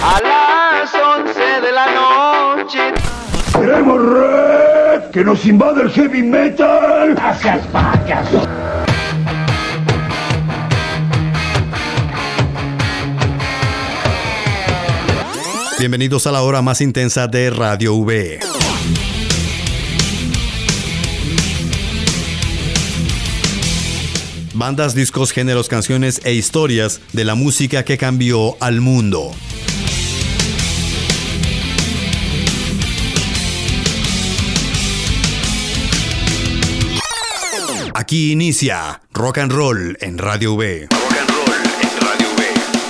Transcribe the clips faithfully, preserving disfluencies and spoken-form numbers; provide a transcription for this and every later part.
A las once de la noche. ¡Queremos red! ¡Que nos invade el heavy metal! ¡Gracias, payaso! Bienvenidos a la hora más intensa de Radio V. Bandas, discos, géneros, canciones e historias de la música que cambió al mundo. Aquí inicia Rock and Roll en Radio V. Rock and Roll en Radio V.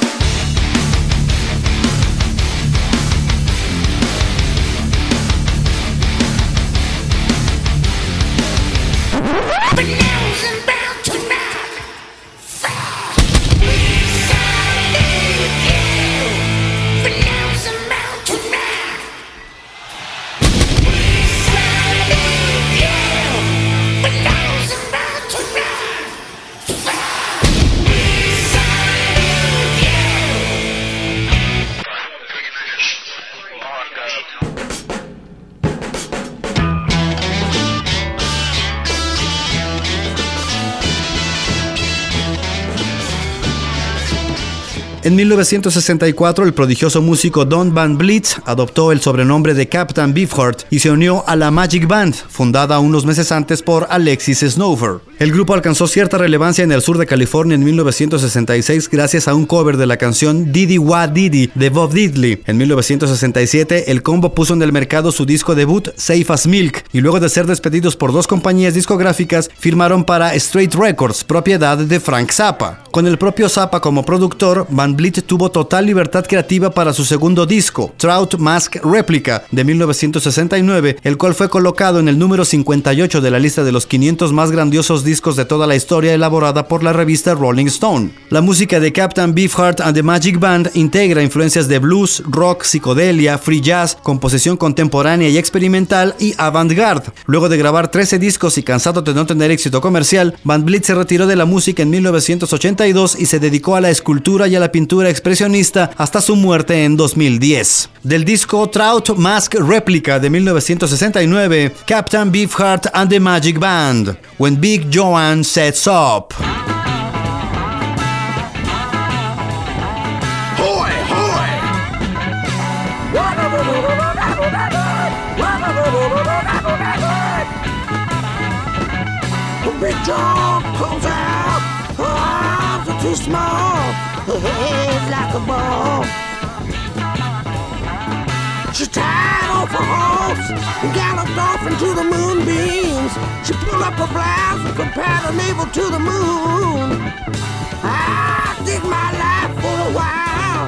En mil novecientos sesenta y cuatro, el prodigioso músico Don Van Vliet adoptó el sobrenombre de Captain Beefheart y se unió a la Magic Band, fundada unos meses antes por Alexis Snowfer. El grupo alcanzó cierta relevancia en el sur de California en mil novecientos sesenta y seis gracias a un cover de la canción Diddy Wah Diddy de Bob Diddley. En mil novecientos sesenta y siete, el combo puso en el mercado su disco debut Safe as Milk y luego de ser despedidos por dos compañías discográficas, firmaron para Straight Records, propiedad de Frank Zappa. Con el propio Zappa como productor, Van Vliet tuvo total libertad creativa para su segundo disco, Trout Mask Replica, de mil novecientos sesenta y nueve, el cual fue colocado en el número cincuenta y ocho de la lista de los quinientos más grandiosos discos de toda la historia elaborada por la revista Rolling Stone. La música de Captain Beefheart and the Magic Band integra influencias de blues, rock, psicodelia, free jazz, composición contemporánea y experimental y avant-garde. Luego de grabar trece discos y cansado de no tener éxito comercial, Van Vliet se retiró de la música en mil novecientos ochenta y dos y se dedicó a la escultura y a la pintura expresionista hasta su muerte en dos mil diez. Del disco Trout Mask Replica de mil novecientos sesenta y nueve, Captain Beefheart and the Magic Band, When Big Joan Sets Up. ¡Hoy, hoy! Big John comes out, her arms are too small, her head's like a ball. She tied off her horse and galloped off into the moonbeams. She pulled up her blouse and compared her navel to the moon. I did my life for a while.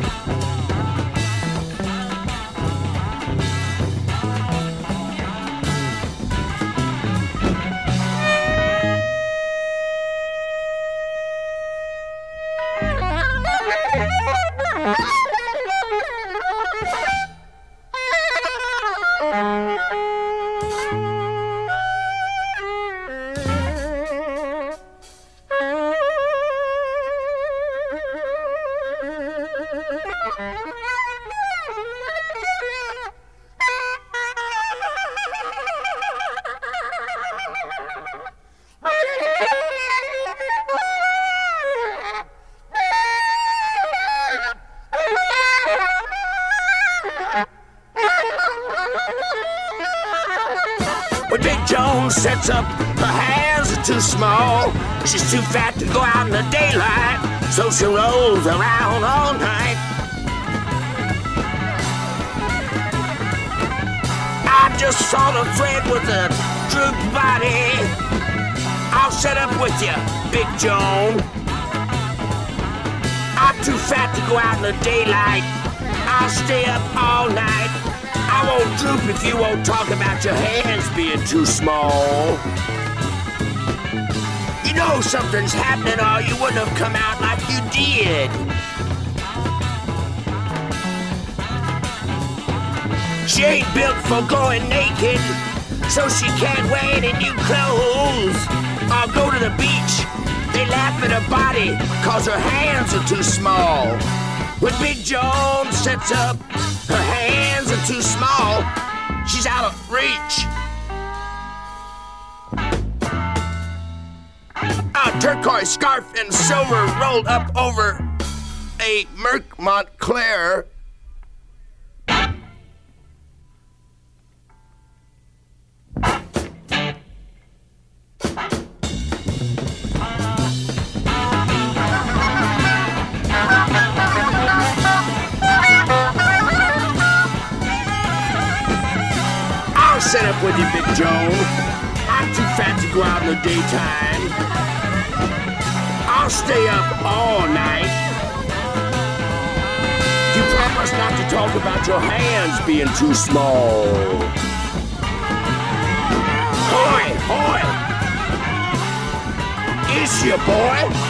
When Big Joan sets up, her hands are too small. She's too fat to go out in the daylight, so she rolls around all night. I just saw the thread with a drooped body. I'll set up with you, Big Joan. I'm too fat to go out in the daylight. I'll stay up all night. I won't droop if you won't talk about your hands being too small. You know something's happening or you wouldn't have come out like you did. She ain't built for going naked, so she can't wear any new clothes or go to the beach. They laugh at her body cause her hands are too small. When Big Joan sets up, her hands are too small. She's out of reach. A turquoise scarf and silver rolled up over a Merc Montclair. I'll set up with you, Big Joan. I'm too fat to go out in the daytime. I'll stay up all night. You promise not to talk about your hands being too small. Hoy, hoy! Is your boy?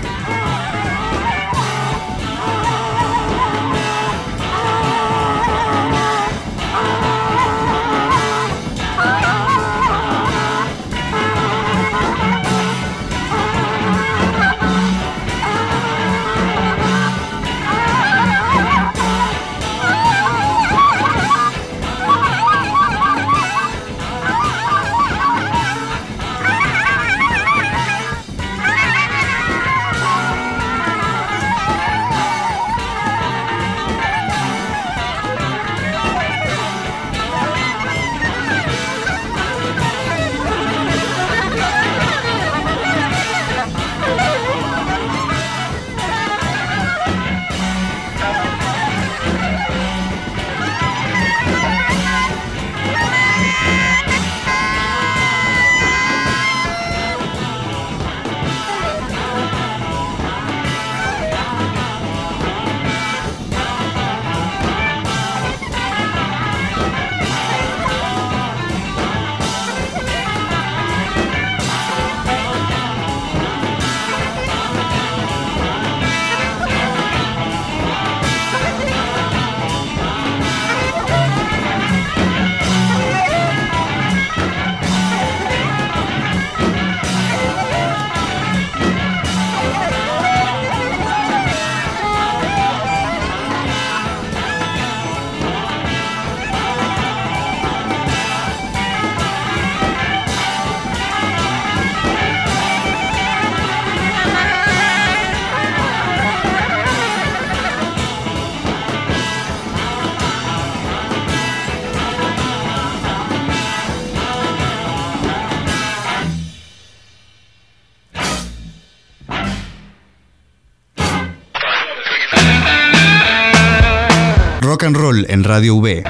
Rock and Roll en Radio V.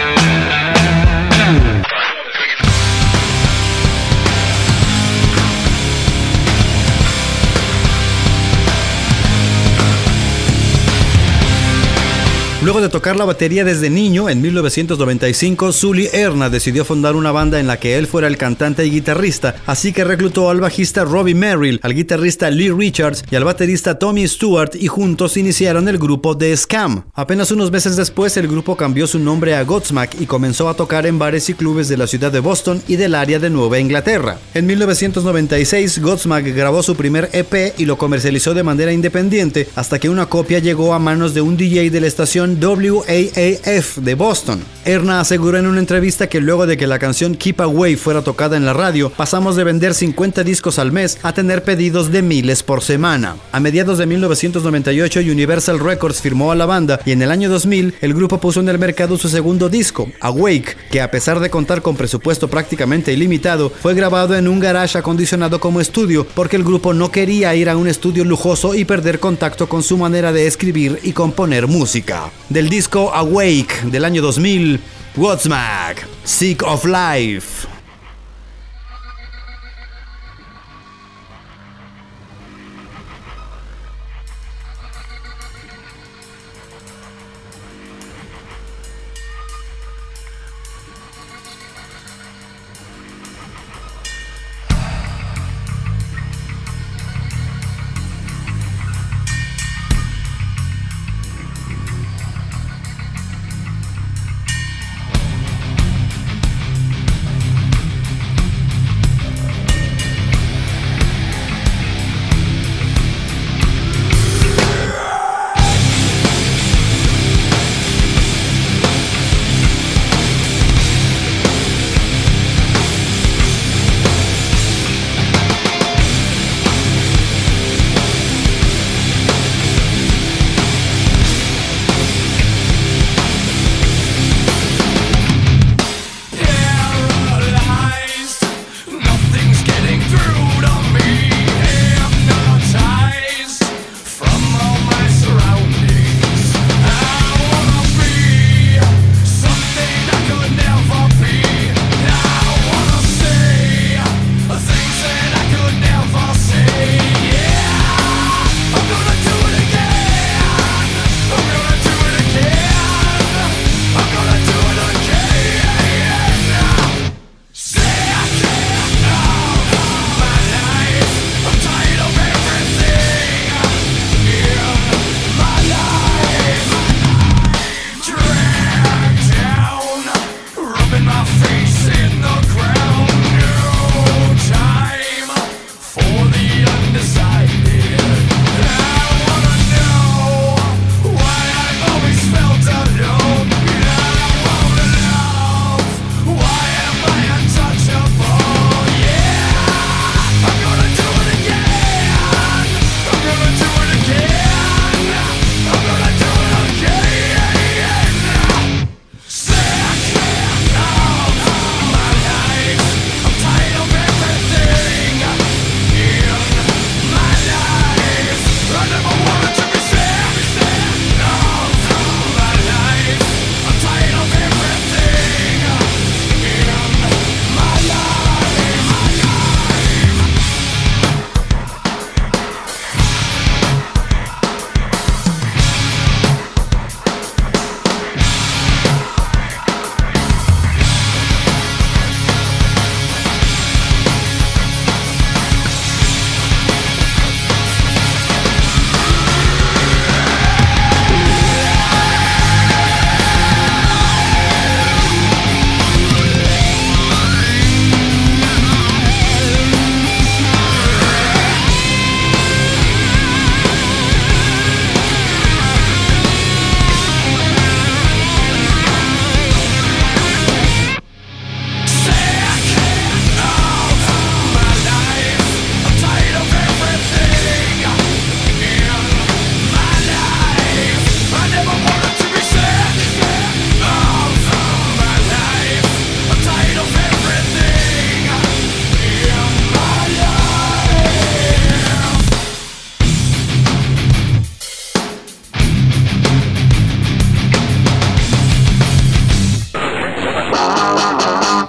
Luego de tocar la batería desde niño, en mil novecientos noventa y cinco, Sully Erna decidió fundar una banda en la que él fuera el cantante y guitarrista, así que reclutó al bajista Robbie Merrill, al guitarrista Lee Richards y al baterista Tommy Stewart, y juntos iniciaron el grupo The Scam. Apenas unos meses después, el grupo cambió su nombre a Godsmack y comenzó a tocar en bares y clubes de la ciudad de Boston y del área de Nueva Inglaterra. En mil novecientos noventa y seis, Godsmack grabó su primer E P y lo comercializó de manera independiente, hasta que una copia llegó a manos de un D J de la estación W A A F de Boston. Erna aseguró en una entrevista que luego de que la canción Keep Away fuera tocada en la radio, pasamos de vender cincuenta discos al mes a tener pedidos de miles por semana. A mediados de mil novecientos noventa y ocho, Universal Records firmó a la banda y en el año dos mil el grupo puso en el mercado su segundo disco, Awake, que a pesar de contar con presupuesto prácticamente ilimitado, fue grabado en un garage acondicionado como estudio porque el grupo no quería ir a un estudio lujoso y perder contacto con su manera de escribir y componer música. Del disco Awake del año dos mil, Godsmack, Sick of Life.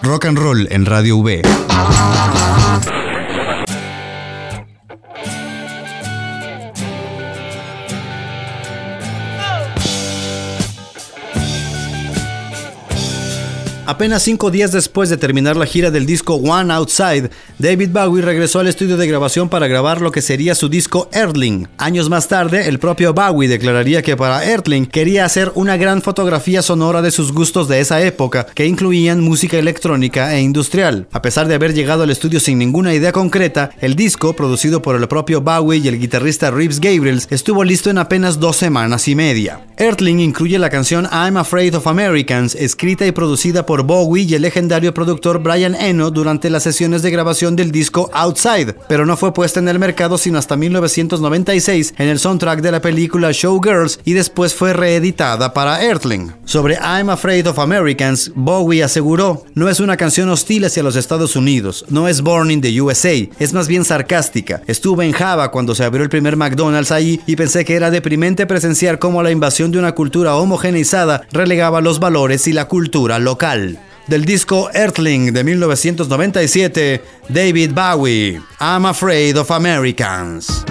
Rock and Roll en Radio V. Apenas cinco días después de terminar la gira del disco One Outside, David Bowie regresó al estudio de grabación para grabar lo que sería su disco Earthling. Años más tarde, el propio Bowie declararía que para Earthling quería hacer una gran fotografía sonora de sus gustos de esa época, que incluían música electrónica e industrial. A pesar de haber llegado al estudio sin ninguna idea concreta, el disco, producido por el propio Bowie y el guitarrista Reeves Gabrels, estuvo listo en apenas dos semanas y media. Earthling incluye la canción I'm Afraid of Americans, escrita y producida por Bowie y el legendario productor Brian Eno durante las sesiones de grabación del disco Outside, pero no fue puesta en el mercado sino hasta mil novecientos noventa y seis en el soundtrack de la película Showgirls y después fue reeditada para Earthling. Sobre I'm Afraid of Americans, Bowie aseguró: "No es una canción hostil hacia los Estados Unidos, no es Born in the U S A, es más bien sarcástica. Estuve en Java cuando se abrió el primer McDonald's ahí y pensé que era deprimente presenciar cómo la invasión de una cultura homogeneizada relegaba los valores y la cultura local". Del disco Earthling de mil novecientos noventa y siete, David Bowie, I'm Afraid of Americans.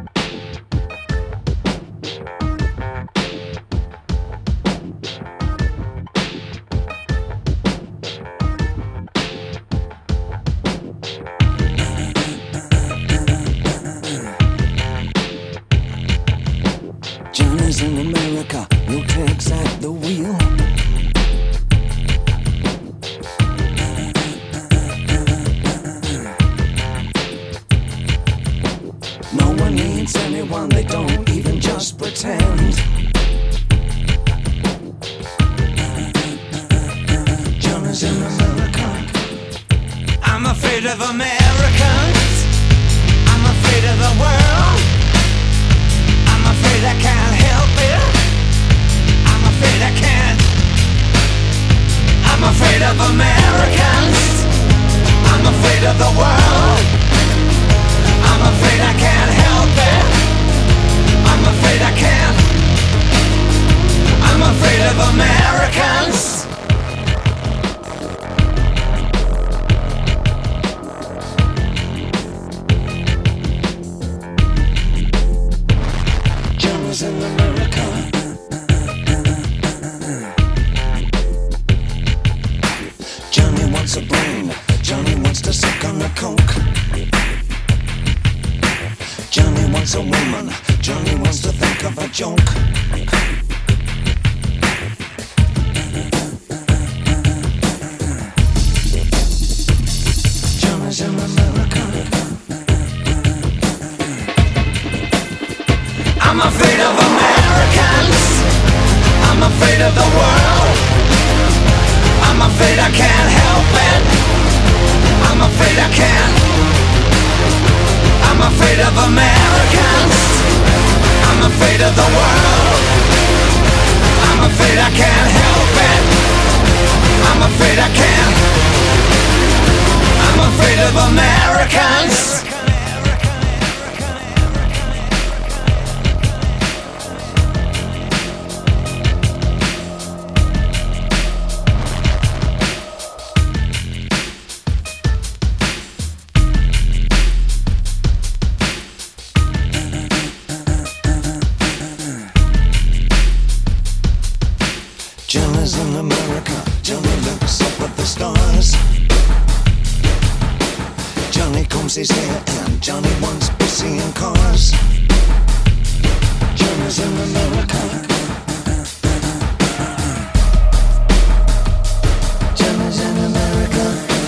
Johnny's in America, no tricks at the wheel. No one needs anyone, they don't even just pretend. Johnny's in America. I'm afraid of Americans. I'm afraid of the world. I'm afraid I can't help it. I'm afraid I can't. I'm afraid of Americans. I'm afraid of the world. I'm afraid I can't help it. I'm afraid I can't. I'm afraid of Americans. Johnny's in America. Johnny wants a brain. Johnny wants to suck on the coke. Johnny wants a woman. Johnny wants to think of a joke. Johnny's in America. I'm afraid of Americans. I'm afraid of the world. I'm afraid I can't help it. I'm afraid I can't. I'm afraid of Americans. I'm afraid of the world. I'm afraid I can't help it. I'm afraid I can't. I'm afraid of Americans. Johnny's in America. Johnny looks up at the stars. Johnny combs his hair and Johnny wants to be seeing cars. Johnny's in America. Johnny's in America.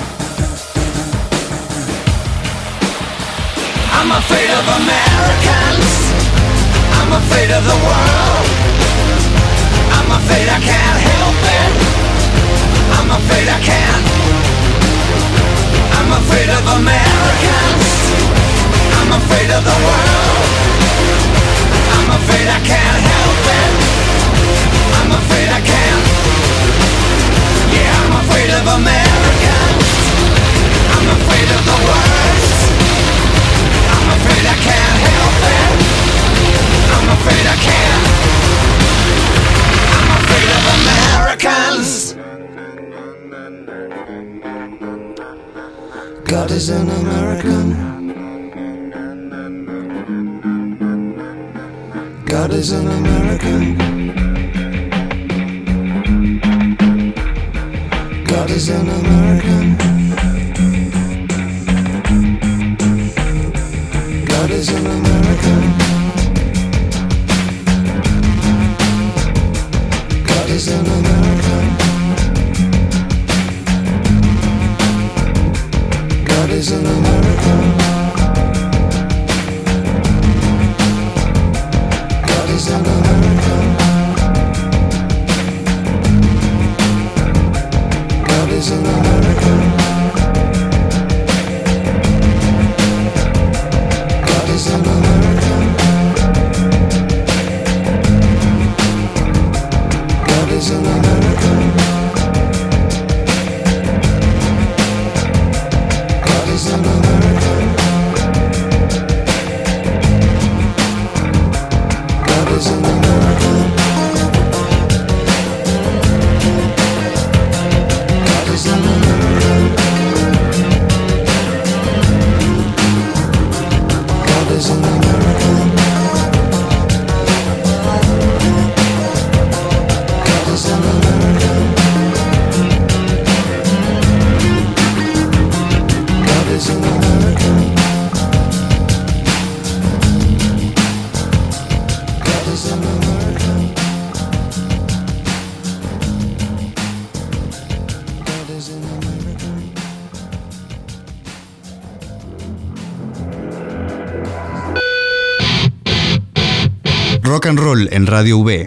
I'm afraid of Americans. I'm afraid of the world. I'm afraid I can't help it. I'm afraid I can't. I'm afraid of Americans. I'm afraid of the world. I'm afraid I can't help it. I'm afraid I can't. Yeah, I'm afraid of Americans. I'm afraid of the worst. I'm afraid I can't help it. I'm afraid I can't. I'm afraid of Americans. God is an American. God is an American. God is an American. God is an American. God is an American. God is an American. God is an American. God is an American. God is an American. God is an American. God is an American. God is an American. God is an American. God is an American. God is an American. God is an American. God is an American. God is an American. Rock and Roll en Radio V.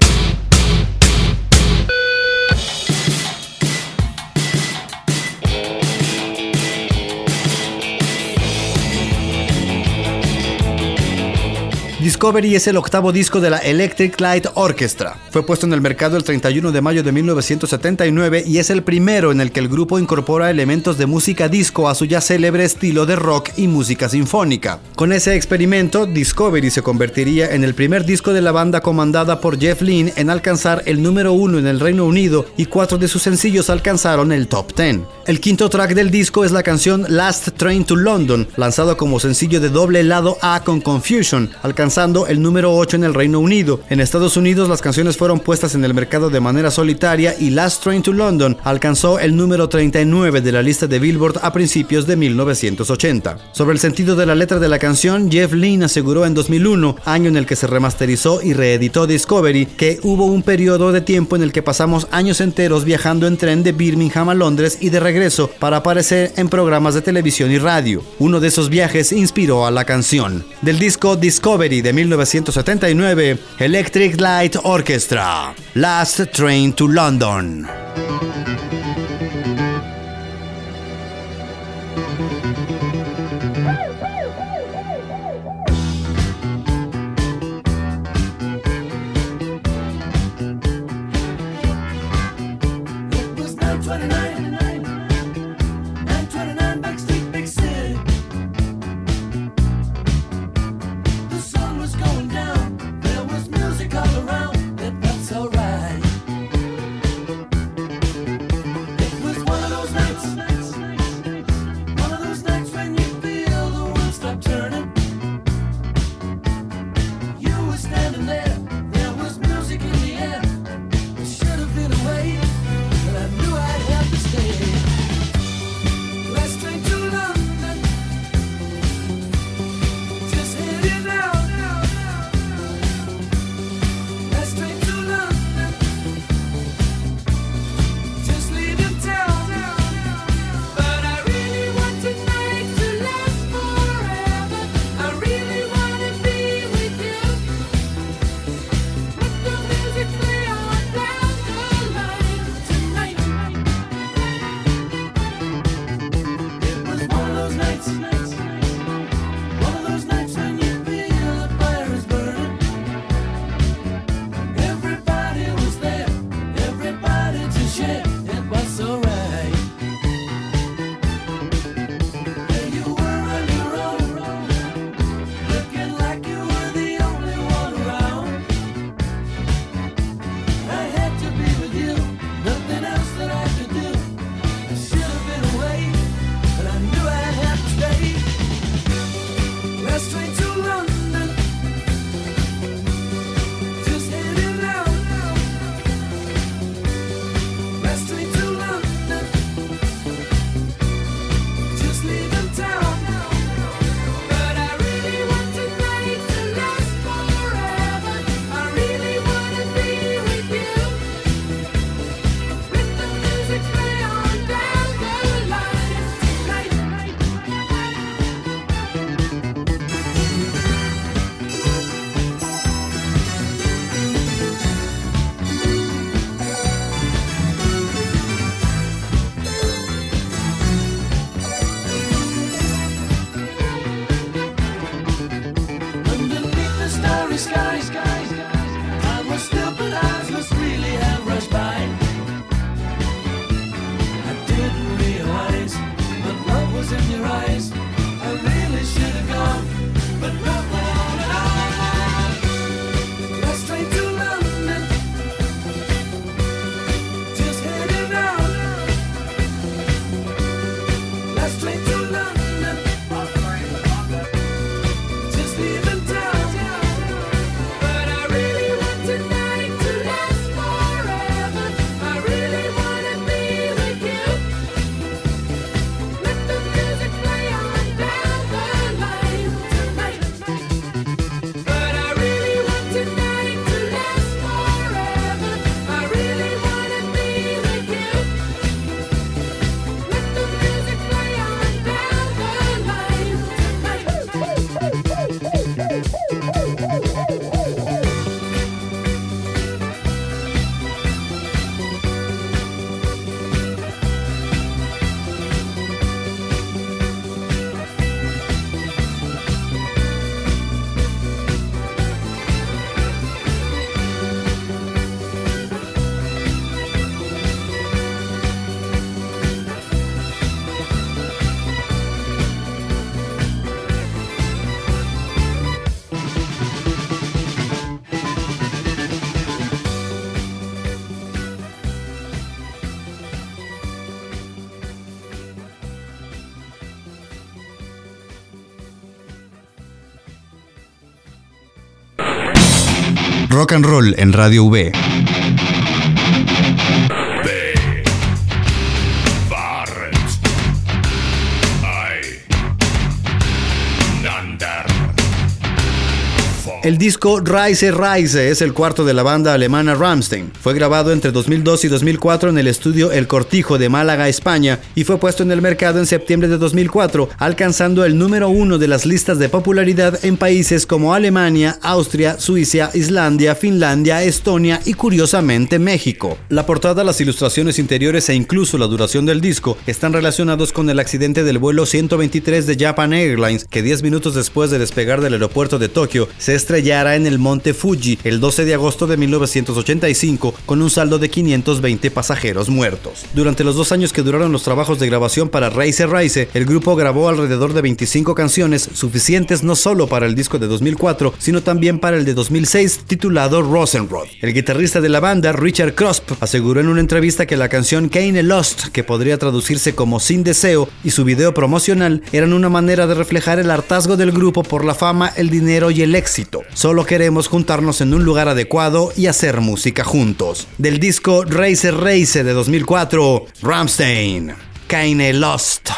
Discovery es el octavo disco de la Electric Light Orchestra. Fue puesto en el mercado el treinta y uno de mayo de mil novecientos setenta y nueve y es el primero en el que el grupo incorpora elementos de música disco a su ya célebre estilo de rock y música sinfónica. Con ese experimento, Discovery se convertiría en el primer disco de la banda comandada por Jeff Lynne en alcanzar el número uno en el Reino Unido y cuatro de sus sencillos alcanzaron el top diez. El quinto track del disco es la canción Last Train to London, lanzado como sencillo de doble lado A con Confusion, alcanzando el número ocho en el Reino Unido. En Estados Unidos las canciones fueron puestas en el mercado de manera solitaria y Last Train to London alcanzó el número treinta y nueve de la lista de Billboard a principios de mil novecientos ochenta. Sobre el sentido de la letra de la canción, Jeff Lynne aseguró en dos mil uno, año en el que se remasterizó y reeditó Discovery, que hubo un periodo de tiempo en el que pasamos años enteros viajando en tren de Birmingham a Londres y de regreso para aparecer en programas de televisión y radio. Uno de esos viajes inspiró a la canción. Del disco Discovery de mil novecientos setenta y nueve, Electric Light Orchestra, Last Train to London. Should have been away, but I knew I'd have to Rock and Roll en Radio V. El disco Reise Reise es el cuarto de la banda alemana Rammstein. Fue grabado entre dos mil dos y dos mil cuatro en el estudio El Cortijo de Málaga, España, y fue puesto en el mercado en septiembre de dos mil cuatro, alcanzando el número uno de las listas de popularidad en países como Alemania, Austria, Suiza, Islandia, Finlandia, Estonia y curiosamente México. La portada, las ilustraciones interiores e incluso la duración del disco están relacionados con el accidente del vuelo ciento veintitrés de Japan Airlines, que diez minutos después de despegar del aeropuerto de Tokio se estrellara en el monte Fuji el doce de agosto de mil novecientos ochenta y cinco con un saldo de quinientos veinte pasajeros muertos. Durante los dos años que duraron los trabajos de grabación para Reise Reise, el grupo grabó alrededor de veinticinco canciones, suficientes no solo para el disco de dos mil cuatro, sino también para el de dos mil seis titulado Rosenrod. El guitarrista de la banda, Richard Krosp, aseguró en una entrevista que la canción Keine Lust, que podría traducirse como Sin Deseo, y su video promocional eran una manera de reflejar el hartazgo del grupo por la fama, el dinero y el éxito. Solo queremos juntarnos en un lugar adecuado y hacer música juntos. Del disco Reise Reise de dos mil cuatro, Rammstein, Keine Lust.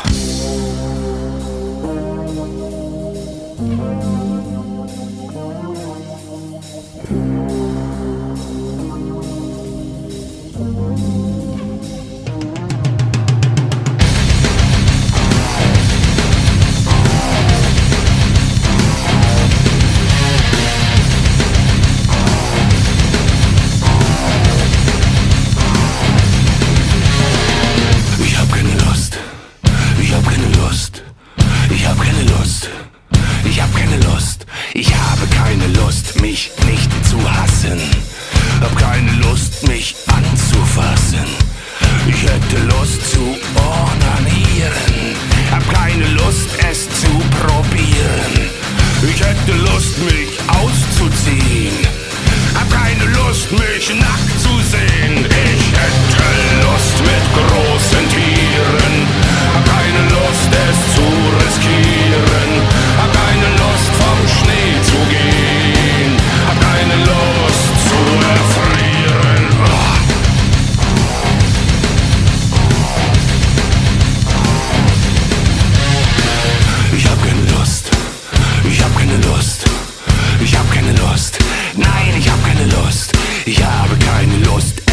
Ich habe keine Lust, mich nicht zu hassen. Hab keine Lust, mich anzufassen. Ich hätte Lust zu onanieren. Hab keine Lust, es zu probieren. Ich hätte Lust, mich auszuziehen. Hab keine Lust, mich nackt zu sehen. Ich hätte Lust mit großen Tieren. Hab keine Lust, es zu riskieren. Hab keine Lust, vom Schnee zu gehen. Hab keine Lust zu erfrieren. Oh. Ich hab keine Lust. Ich hab keine Lust. Ich hab keine Lust. Nein, ich hab keine Lust. Ich habe keine Lust.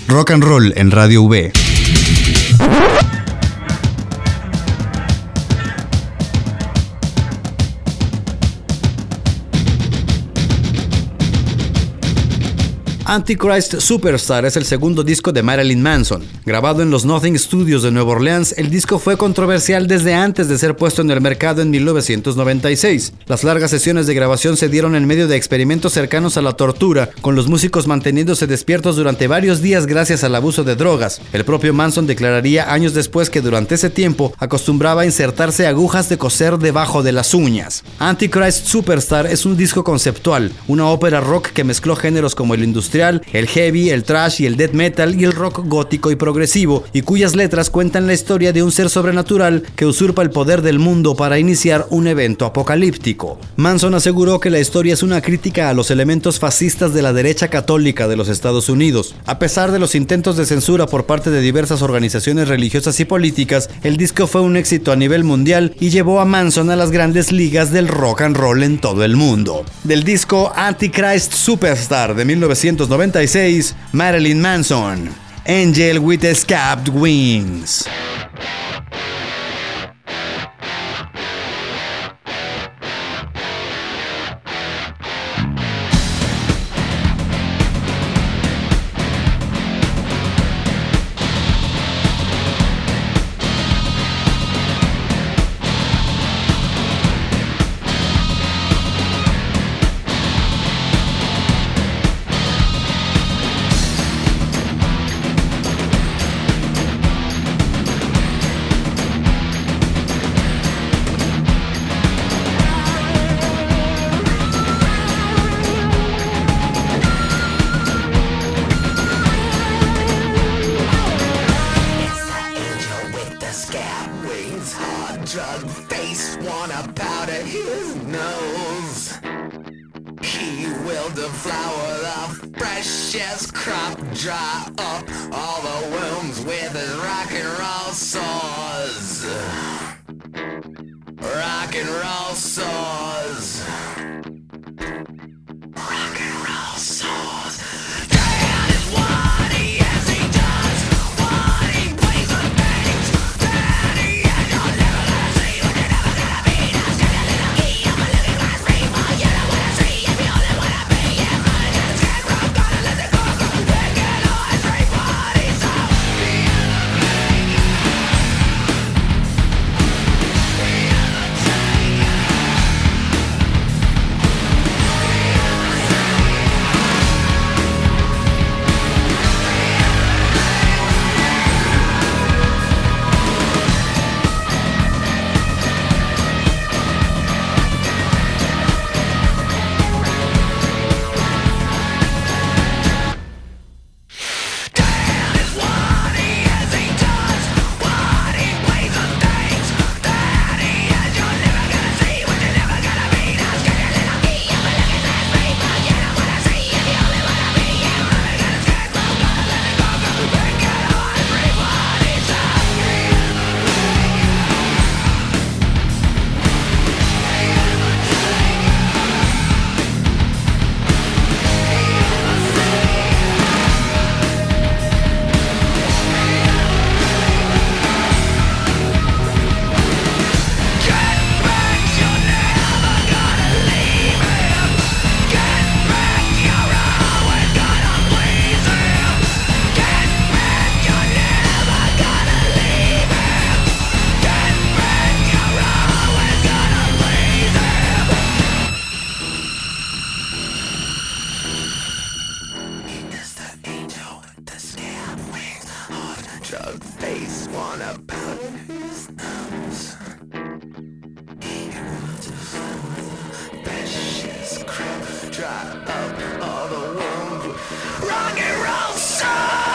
Rock and Roll en Radio V. Antichrist Superstar es el segundo disco de Marilyn Manson. Grabado en los Nothing Studios de Nueva Orleans, el disco fue controversial desde antes de ser puesto en el mercado en mil novecientos noventa y seis. Las largas sesiones de grabación se dieron en medio de experimentos cercanos a la tortura, con los músicos manteniéndose despiertos durante varios días gracias al abuso de drogas. El propio Manson declararía años después que durante ese tiempo acostumbraba a insertarse agujas de coser debajo de las uñas. Antichrist Superstar es un disco conceptual, una ópera rock que mezcló géneros como el industrial, el heavy, el thrash y el death metal y el rock gótico y progresivo, y cuyas letras cuentan la historia de un ser sobrenatural que usurpa el poder del mundo para iniciar un evento apocalíptico. Manson aseguró que la historia es una crítica a los elementos fascistas de la derecha católica de los Estados Unidos. A pesar de los intentos de censura por parte de diversas organizaciones religiosas y políticas, el disco fue un éxito a nivel mundial y llevó a Manson a las grandes ligas del rock and roll en todo el mundo. Del disco Antichrist Superstar de mil novecientos noventa y seis, Marilyn Manson, Angel with Scabbed Wings. Drug face wanna powder his nose. He will deflower the freshest crop, dry up all the wounds with his rock and roll saws. Rock and roll saws. Rock and roll saws. That is what he is, he does. What he plays with things that he has. You're never gonna see what you're never gonna be. That's just a little key. I'm a living glass rainbow. You don't wanna see if you only wanna be. Yeah, money to the skin, I'm gonna let it go. They get all his great body, so be drug face wanna powder his nose. Precious crap, dry up all the wounds. Rock and roll song.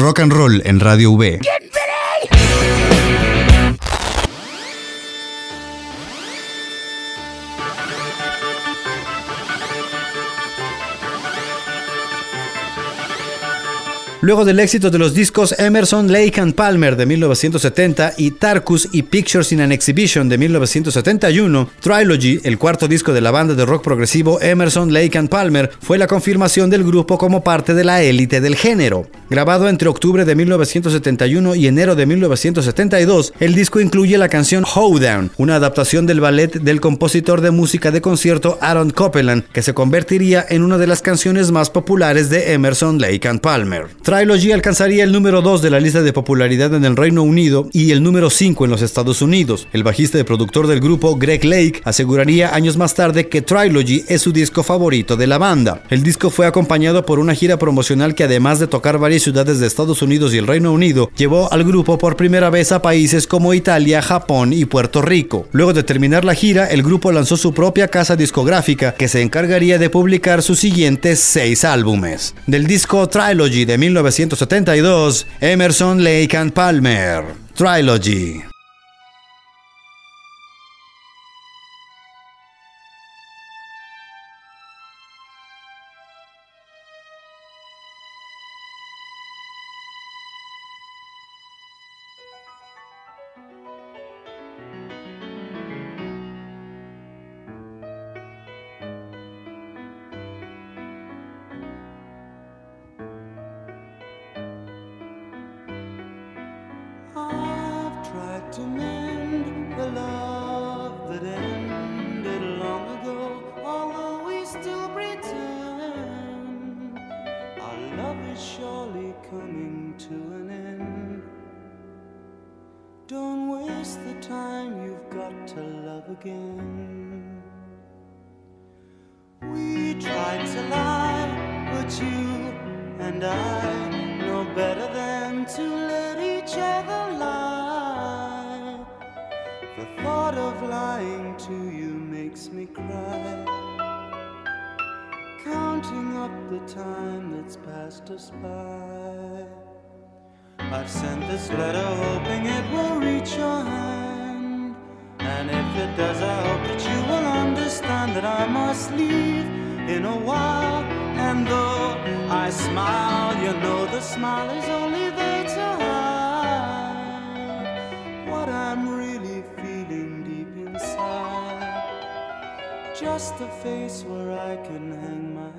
Rock and Roll en Radio V. Luego del éxito de los discos Emerson, Lake and Palmer de mil novecientos setenta y Tarkus y Pictures in an Exhibition de mil novecientos setenta y uno, Trilogy, el cuarto disco de la banda de rock progresivo Emerson, Lake and Palmer, fue la confirmación del grupo como parte de la élite del género. Grabado entre octubre de mil novecientos setenta y uno y enero de mil novecientos setenta y dos, el disco incluye la canción Hoedown, una adaptación del ballet del compositor de música de concierto Aaron Copland, que se convertiría en una de las canciones más populares de Emerson, Lake and Palmer. Trilogy alcanzaría el número dos de la lista de popularidad en el Reino Unido y el número cinco en los Estados Unidos. El bajista y productor del grupo, Greg Lake, aseguraría años más tarde que Trilogy es su disco favorito de la banda. El disco fue acompañado por una gira promocional que, además de tocar varias ciudades de Estados Unidos y el Reino Unido, llevó al grupo por primera vez a países como Italia, Japón y Puerto Rico. Luego de terminar la gira, el grupo lanzó su propia casa discográfica que se encargaría de publicar sus siguientes seis álbumes. Del disco Trilogy de mil novecientos setenta y dos, Emerson, Lake and Palmer, Trilogy. To mend the love that ended long ago, although we still pretend our love is surely coming to an end. Don't waste the time, you've got to love again. We tried to lie, but you and I know better than to let each other lie. The thought of lying to you makes me cry, counting up the time that's passed us by. I've sent this letter hoping it will reach your hand, and if it does, I hope that you will understand that I must leave in a while. And though I smile, you know the smile is only there to hide what I'm really feeling deep inside. Just a face where I can hang my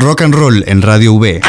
rock and roll en Radio V.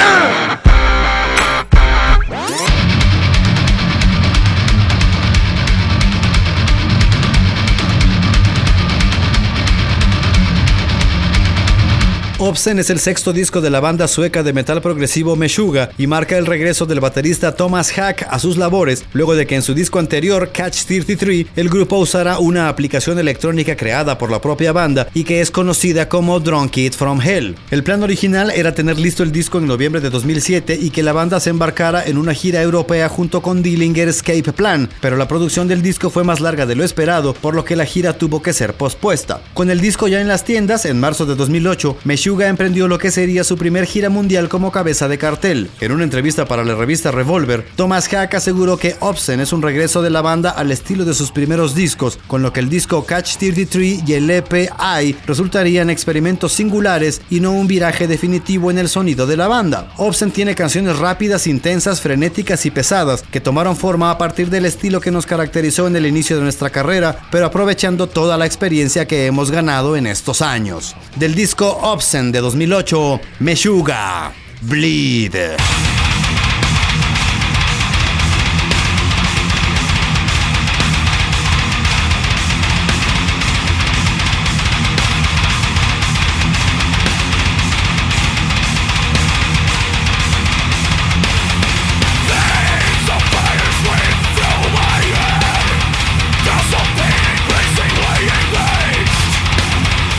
Obscen es el sexto disco de la banda sueca de metal progresivo Meshuggah y marca el regreso del baterista Thomas Hack a sus labores luego de que en su disco anterior, Catch treinta y tres, el grupo usara una aplicación electrónica creada por la propia banda y que es conocida como Drunk It From Hell. El plan original era tener listo el disco en noviembre de dos mil siete y que la banda se embarcara en una gira europea junto con Dillinger Escape Plan, pero la producción del disco fue más larga de lo esperado, por lo que la gira tuvo que ser pospuesta. Con el disco ya en las tiendas, en marzo de dos mil ocho, Meshuggah emprendió lo que sería su primer gira mundial como cabeza de cartel. En una entrevista para la revista Revolver, Thomas Hack aseguró que Obscen es un regreso de la banda al estilo de sus primeros discos, con lo que el disco Catch treinta y tres y el E P I resultarían experimentos singulares y no un viraje definitivo en el sonido de la banda. Obscen tiene canciones rápidas, intensas, frenéticas y pesadas que tomaron forma a partir del estilo que nos caracterizó en el inicio de nuestra carrera, pero aprovechando toda la experiencia que hemos ganado en estos años. Del disco Obscen de dos mil ocho, Meshuggah, Bleed.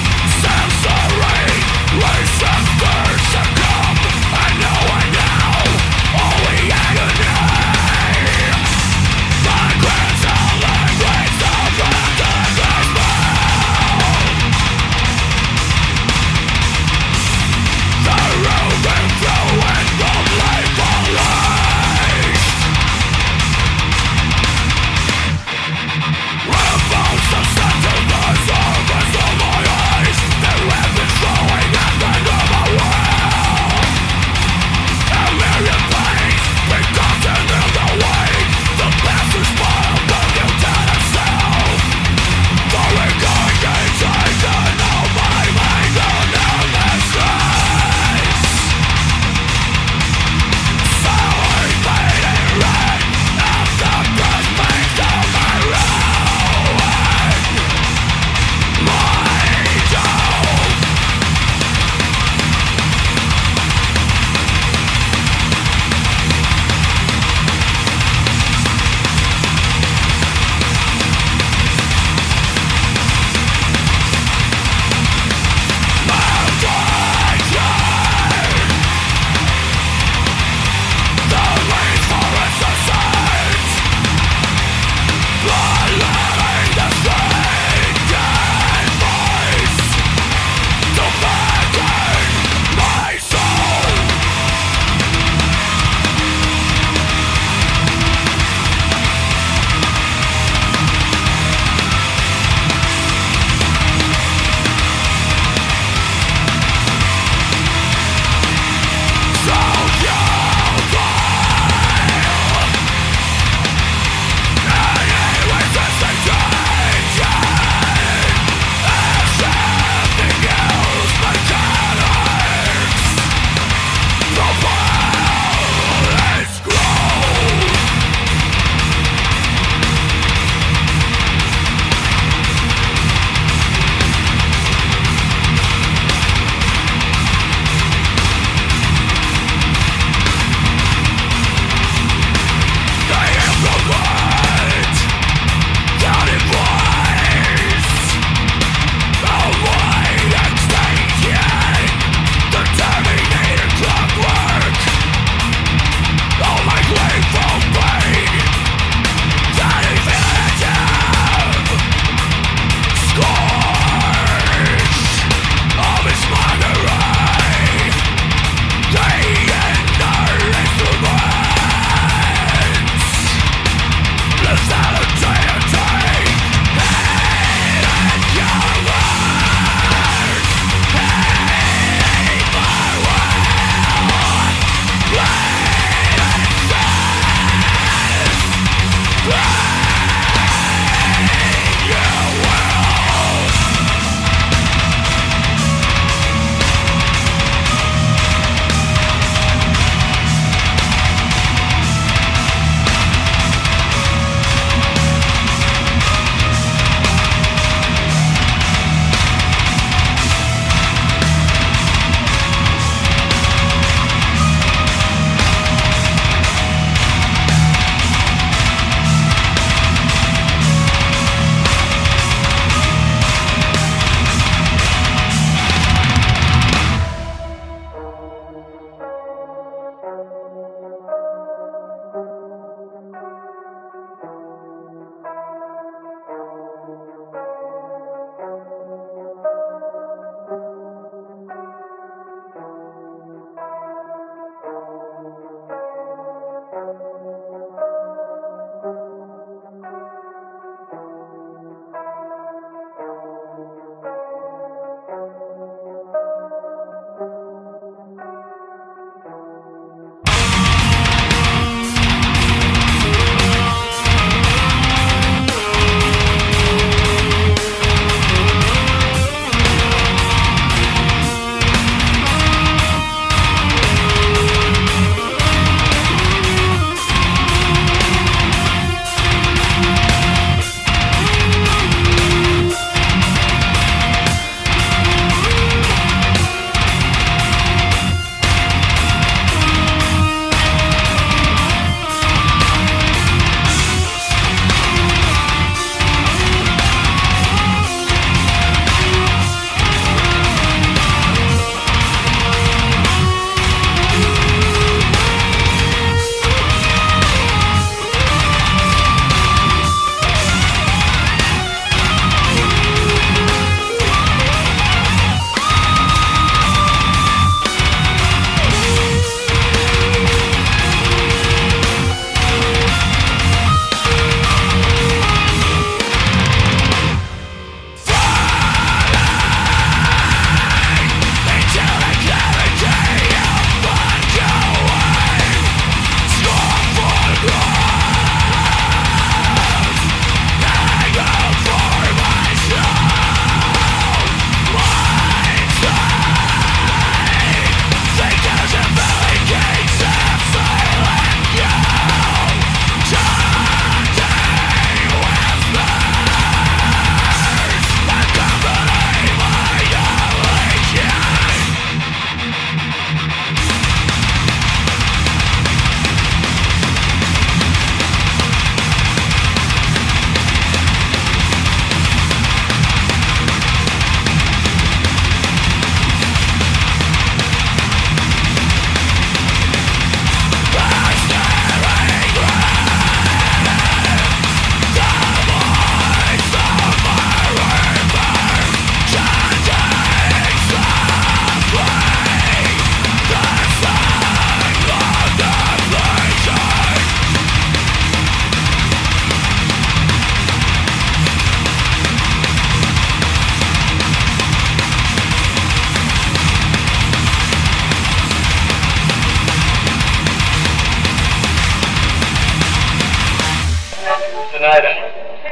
Sensory, race and thirst to come. I know I know.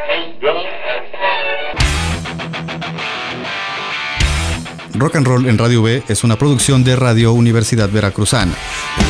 Rock and Roll en Radio V es una producción de Radio Universidad Veracruzana.